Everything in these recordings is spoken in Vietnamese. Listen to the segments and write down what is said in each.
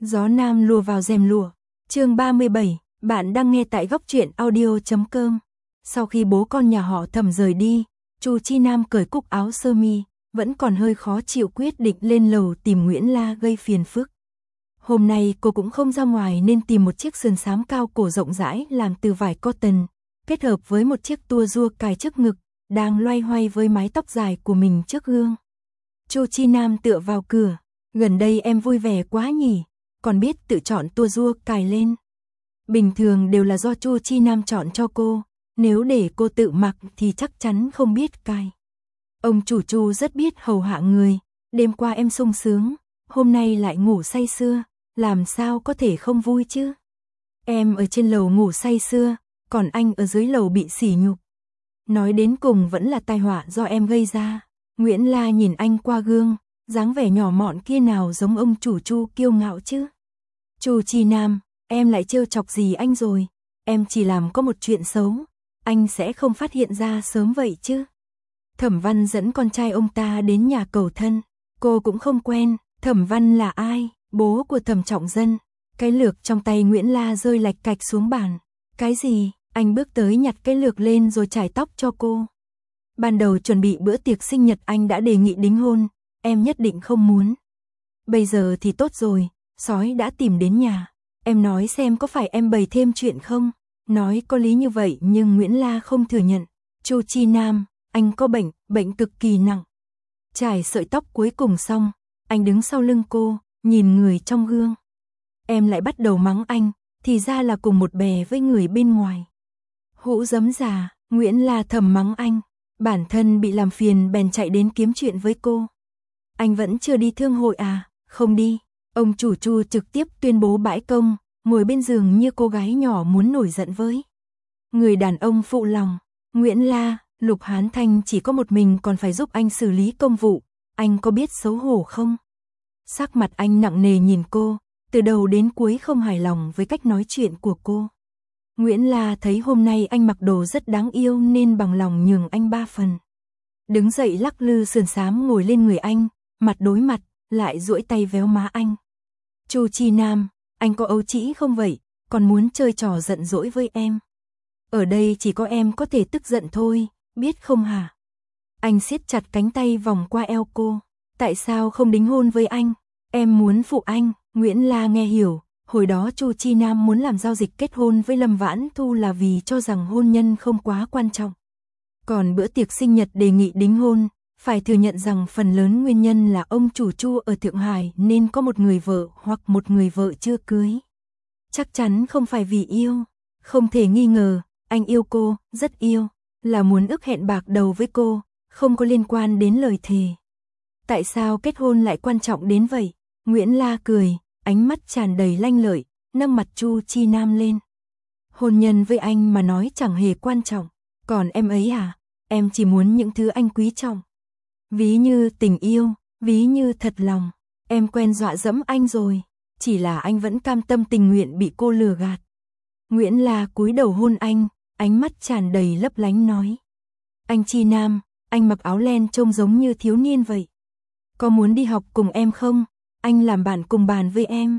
Gió nam lùa vào rèm lụa. Chương 37, bạn đang nghe tại góc truyện audio.com. Sau khi bố con nhà họ Thẩm rời đi, Chu Chi Nam cởi cúc áo sơ mi, vẫn còn hơi khó chịu quyết định lên lầu tìm Nguyễn La gây phiền phức. Hôm nay cô cũng không ra ngoài nên tìm một chiếc sườn xám cao cổ rộng rãi làm từ vải cotton, kết hợp với một chiếc tua rua cài trước ngực, đang loay hoay với mái tóc dài của mình trước gương. Chu Chi Nam tựa vào cửa, gần đây em vui vẻ quá nhỉ, còn biết tự chọn tua rua cài lên. Bình thường đều là do Chu Chi Nam chọn cho cô, nếu để cô tự mặc thì chắc chắn không biết cài. Ông chủ Chu rất biết hầu hạ người, đêm qua em sung sướng, hôm nay lại ngủ say sưa, làm sao có thể không vui chứ? Em ở trên lầu ngủ say sưa, còn anh ở dưới lầu bị sỉ nhục. Nói đến cùng vẫn là tai họa do em gây ra. Nguyễn La nhìn anh qua gương, dáng vẻ nhỏ mọn kia nào giống ông chủ Chu kiêu ngạo chứ? Chu Chi Nam, em lại trêu chọc gì anh rồi? Em chỉ làm có một chuyện xấu, anh sẽ không phát hiện ra sớm vậy chứ? Thẩm Văn dẫn con trai ông ta đến nhà cầu thân, cô cũng không quen. Thẩm Văn là ai? Bố của Thẩm Trọng Dân. Cái lược trong tay Nguyễn La rơi lạch cạch xuống bàn. Cái gì? Anh bước tới nhặt cái lược lên rồi chải tóc cho cô. Ban đầu chuẩn bị bữa tiệc sinh nhật anh đã đề nghị đính hôn, em nhất định không muốn. Bây giờ thì tốt rồi, sói đã tìm đến nhà. Em nói xem có phải em bày thêm chuyện không? Nói có lý như vậy nhưng Nguyễn La không thừa nhận. Chu Chi Nam, anh có bệnh cực kỳ nặng. Chải sợi tóc cuối cùng xong, anh đứng sau lưng cô, nhìn người trong gương. Em lại bắt đầu mắng anh, thì ra là cùng một bè với người bên ngoài. Hũ giấm già, Nguyễn La thầm mắng anh, bản thân bị làm phiền bèn chạy đến kiếm chuyện với cô. Anh vẫn chưa đi thương hội à? Không đi. Ông chủ Chu trực tiếp tuyên bố bãi công, ngồi bên giường như cô gái nhỏ muốn nổi giận với người đàn ông phụ lòng. Nguyễn La, Lục Hán Thanh chỉ có một mình còn phải giúp anh xử lý công vụ, anh có biết xấu hổ không? Sắc mặt anh nặng nề nhìn cô, từ đầu đến cuối không hài lòng với cách nói chuyện của cô. Nguyễn La thấy hôm nay anh mặc đồ rất đáng yêu nên bằng lòng nhường anh 3 phần. Đứng dậy lắc lư sườn xám ngồi lên người anh, mặt đối mặt, lại duỗi tay véo má anh. Chu Chi Nam, anh có ấu trĩ không vậy, còn muốn chơi trò giận dỗi với em? Ở đây chỉ có em có thể tức giận thôi, biết không hả? Anh siết chặt cánh tay vòng qua eo cô. Tại sao không đính hôn với anh? Em muốn phụ anh. Nguyễn La nghe hiểu, hồi đó Chu Chi Nam muốn làm giao dịch kết hôn với Lâm Vãn Thu là vì cho rằng hôn nhân không quá quan trọng. Còn bữa tiệc sinh nhật đề nghị đính hôn, phải thừa nhận rằng phần lớn nguyên nhân là ông chủ Chu ở Thượng Hải nên có một người vợ hoặc một người vợ chưa cưới. Chắc chắn không phải vì yêu, không thể nghi ngờ, anh yêu cô, rất yêu, là muốn ước hẹn bạc đầu với cô, không có liên quan đến lời thề. Tại sao kết hôn lại quan trọng đến vậy? Nguyễn La cười, ánh mắt tràn đầy lanh lợi, nâng mặt Chu Chi Nam lên. Hôn nhân với anh mà nói chẳng hề quan trọng, còn em ấy à? Em chỉ muốn những thứ anh quý trọng. Ví như tình yêu, ví như thật lòng. Em quen dọa dẫm anh rồi, chỉ là anh vẫn cam tâm tình nguyện bị cô lừa gạt. Nguyễn La cúi đầu hôn anh, ánh mắt tràn đầy lấp lánh nói. Anh Chi Nam, anh mặc áo len trông giống như thiếu niên vậy. Có muốn đi học cùng em không? Anh làm bạn cùng bàn với em.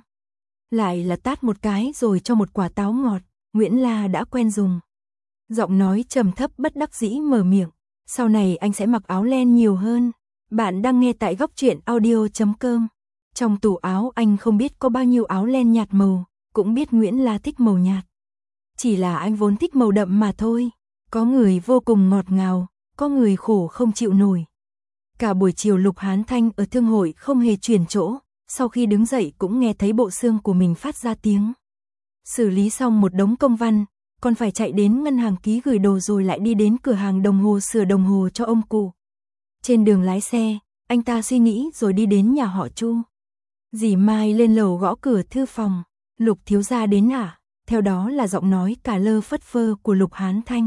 Lại là tát một cái rồi cho một quả táo ngọt, Nguyễn La đã quen dùng. Giọng nói trầm thấp bất đắc dĩ mở miệng. Sau này anh sẽ mặc áo len nhiều hơn. Bạn đang nghe tại góc truyện audio.com. Trong tủ áo anh không biết có bao nhiêu áo len nhạt màu, cũng biết Nguyễn La thích màu nhạt. Chỉ là anh vốn thích màu đậm mà thôi. Có người vô cùng ngọt ngào, có người khổ không chịu nổi. Cả buổi chiều Lục Hán Thanh ở thương hội không hề chuyển chỗ, sau khi đứng dậy cũng nghe thấy bộ xương của mình phát ra tiếng. Xử lý xong một đống công văn, còn phải chạy đến ngân hàng ký gửi đồ rồi lại đi đến cửa hàng đồng hồ sửa đồng hồ cho ông cụ. Trên đường lái xe, anh ta suy nghĩ rồi đi đến nhà họ Chu. Dì Mai lên lầu gõ cửa thư phòng, Lục thiếu gia đến hả? Theo đó là giọng nói cả lơ phất phơ của Lục Hán Thanh.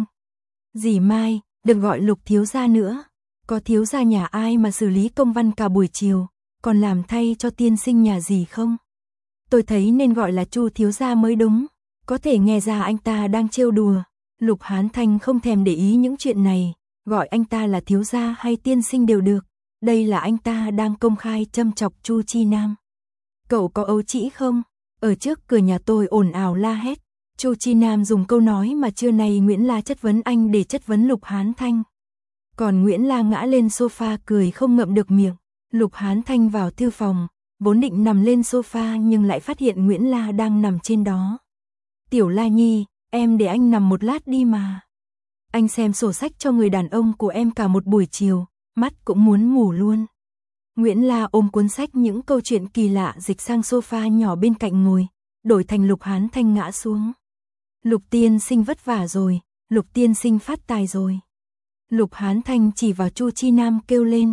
Dì Mai, đừng gọi Lục thiếu gia nữa. Có thiếu gia nhà ai mà xử lý công văn cả buổi chiều, còn làm thay cho tiên sinh nhà dì không? Tôi thấy nên gọi là Chu thiếu gia mới đúng. Có thể nghe ra anh ta đang trêu đùa. Lục Hán Thanh không thèm để ý những chuyện này, gọi anh ta là thiếu gia hay tiên sinh đều được. Đây là anh ta đang công khai châm chọc Chu Chi Nam. Cậu có ấu trĩ không? Ở trước cửa nhà tôi ồn ào la hét. Chu Chi Nam dùng câu nói mà trưa nay Nguyễn La chất vấn anh để chất vấn Lục Hán Thanh. Còn Nguyễn La ngã lên sofa cười không ngậm được miệng. Lục Hán Thanh vào thư phòng, vốn định nằm lên sofa nhưng lại phát hiện Nguyễn La đang nằm trên đó. Tiểu La Nhi, em để anh nằm một lát đi mà. Anh xem sổ sách cho người đàn ông của em cả một buổi chiều, mắt cũng muốn ngủ luôn. Nguyễn La ôm cuốn sách những câu chuyện kỳ lạ dịch sang sofa nhỏ bên cạnh ngồi, đổi thành Lục Hán Thanh ngã xuống. Lục tiên sinh vất vả rồi, Lục tiên sinh phát tài rồi. Lục Hán Thanh chỉ vào Chu Chi Nam kêu lên,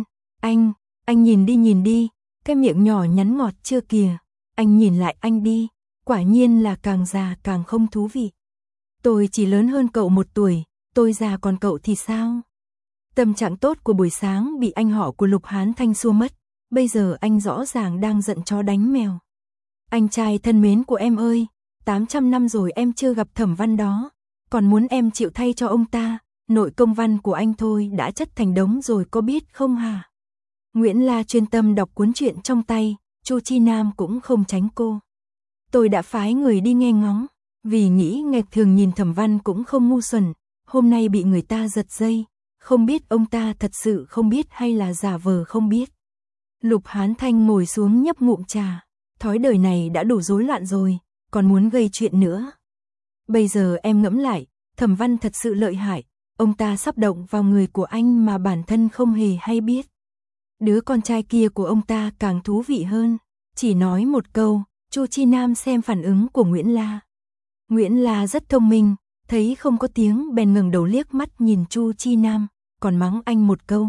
anh nhìn đi, cái miệng nhỏ nhắn ngọt chưa kìa, anh nhìn lại anh đi, quả nhiên là càng già càng không thú vị. Tôi chỉ lớn hơn cậu 1 tuổi, tôi già còn cậu thì sao? Tâm trạng tốt của buổi sáng bị anh họ của Lục Hán Thanh xua mất, bây giờ anh rõ ràng đang giận chó đánh mèo. Anh trai thân mến của em ơi, 800 năm rồi em chưa gặp Thẩm Văn đó, còn muốn em chịu thay cho ông ta, nội công văn của anh thôi đã chất thành đống rồi có biết không hả? Nguyễn La chuyên tâm đọc cuốn truyện trong tay, Chu Chi Nam cũng không tránh cô. Tôi đã phái người đi nghe ngóng, vì nghĩ nghịch thường nhìn Thẩm Văn cũng không ngu xuẩn, hôm nay bị người ta giật dây, không biết ông ta thật sự không biết hay là giả vờ không biết. Lục Hán Thanh ngồi xuống nhấp ngụm trà, thói đời này đã đủ rối loạn rồi, còn muốn gây chuyện nữa. Bây giờ em ngẫm lại, Thẩm Văn thật sự lợi hại, ông ta sắp động vào người của anh mà bản thân không hề hay biết. Đứa con trai kia của ông ta càng thú vị hơn, chỉ nói một câu, Chu Chi Nam xem phản ứng của Nguyễn La. Nguyễn La rất thông minh, thấy không có tiếng bèn ngẩng đầu liếc mắt nhìn Chu Chi Nam, còn mắng anh một câu.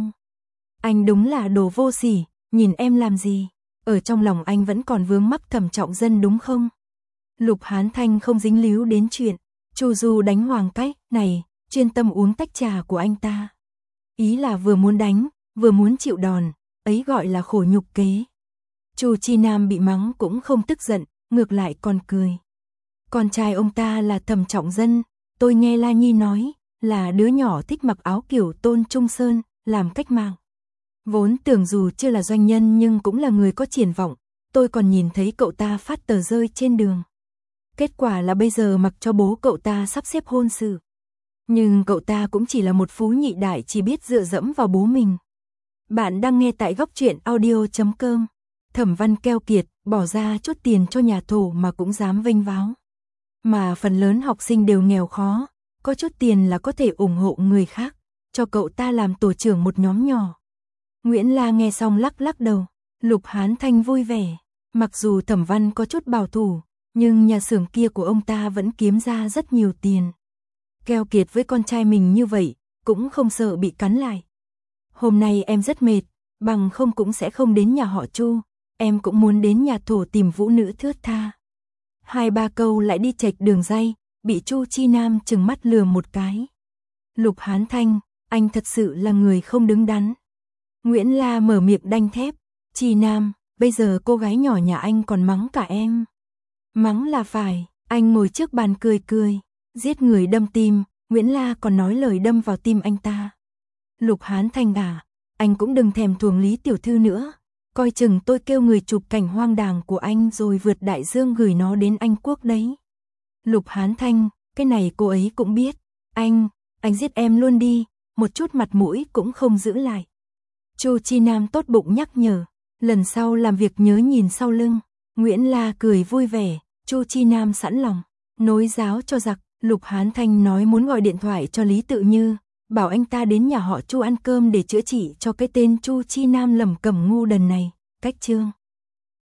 Anh đúng là đồ vô sỉ, nhìn em làm gì, ở trong lòng anh vẫn còn vướng mắc Thẩm Trọng Dân đúng không? Lục Hán Thanh không dính líu đến chuyện, Chu Du đánh Hoàng Cách, này, chuyên tâm uống tách trà của anh ta. Ý là vừa muốn đánh, vừa muốn chịu đòn, ấy gọi là khổ nhục kế. Chu Chi Nam bị mắng cũng không tức giận, ngược lại còn cười. Con trai ông ta là Thẩm Trọng Dân, tôi nghe La Nhi nói, là đứa nhỏ thích mặc áo kiểu Tôn Trung Sơn, làm cách mạng. Vốn tưởng dù chưa là doanh nhân nhưng cũng là người có triển vọng, tôi còn nhìn thấy cậu ta phát tờ rơi trên đường. Kết quả là bây giờ mặc cho bố cậu ta sắp xếp hôn sự. Nhưng cậu ta cũng chỉ là một phú nhị đại chỉ biết dựa dẫm vào bố mình. Bạn đang nghe tại góc truyện audio.com. Thẩm Văn keo kiệt, bỏ ra chút tiền cho nhà thổ mà cũng dám vênh váo. Mà phần lớn học sinh đều nghèo khó, có chút tiền là có thể ủng hộ người khác, cho cậu ta làm tổ trưởng một nhóm nhỏ. Nguyễn La nghe xong lắc lắc đầu, Lục Hán Thanh vui vẻ, mặc dù Thẩm Văn có chút bảo thủ, nhưng nhà xưởng kia của ông ta vẫn kiếm ra rất nhiều tiền. Keo kiệt với con trai mình như vậy, cũng không sợ bị cắn lại. Hôm nay em rất mệt, bằng không cũng sẽ không đến nhà họ Chu, em cũng muốn đến nhà thổ tìm vũ nữ thướt tha. 2-3 câu lại đi chệch đường ray, bị Chu Chi Nam trừng mắt lừa một cái. Lục Hán Thanh, anh thật sự là người không đứng đắn. Nguyễn La mở miệng đanh thép, Chi Nam, bây giờ cô gái nhỏ nhà anh còn mắng cả em. Mắng là phải, anh ngồi trước bàn cười cười, giết người đâm tim, Nguyễn La còn nói lời đâm vào tim anh ta. Lục Hán Thanh à, anh cũng đừng thèm thuồng Lý tiểu thư nữa, coi chừng tôi kêu người chụp cảnh hoang đàng của anh rồi vượt đại dương gửi nó đến Anh Quốc đấy. Lục Hán Thanh, cái này cô ấy cũng biết, anh giết em luôn đi, một chút mặt mũi cũng không giữ lại. Chu Chi Nam tốt bụng nhắc nhở, lần sau làm việc nhớ nhìn sau lưng. Nguyễn La cười vui vẻ, Chu Chi Nam sẵn lòng, nối giáo cho giặc. Lục Hán Thanh nói muốn gọi điện thoại cho Lý Tự Như, bảo anh ta đến nhà họ Chu ăn cơm để chữa trị cho cái tên Chu Chi Nam lẩm cẩm ngu đần này. Cách chương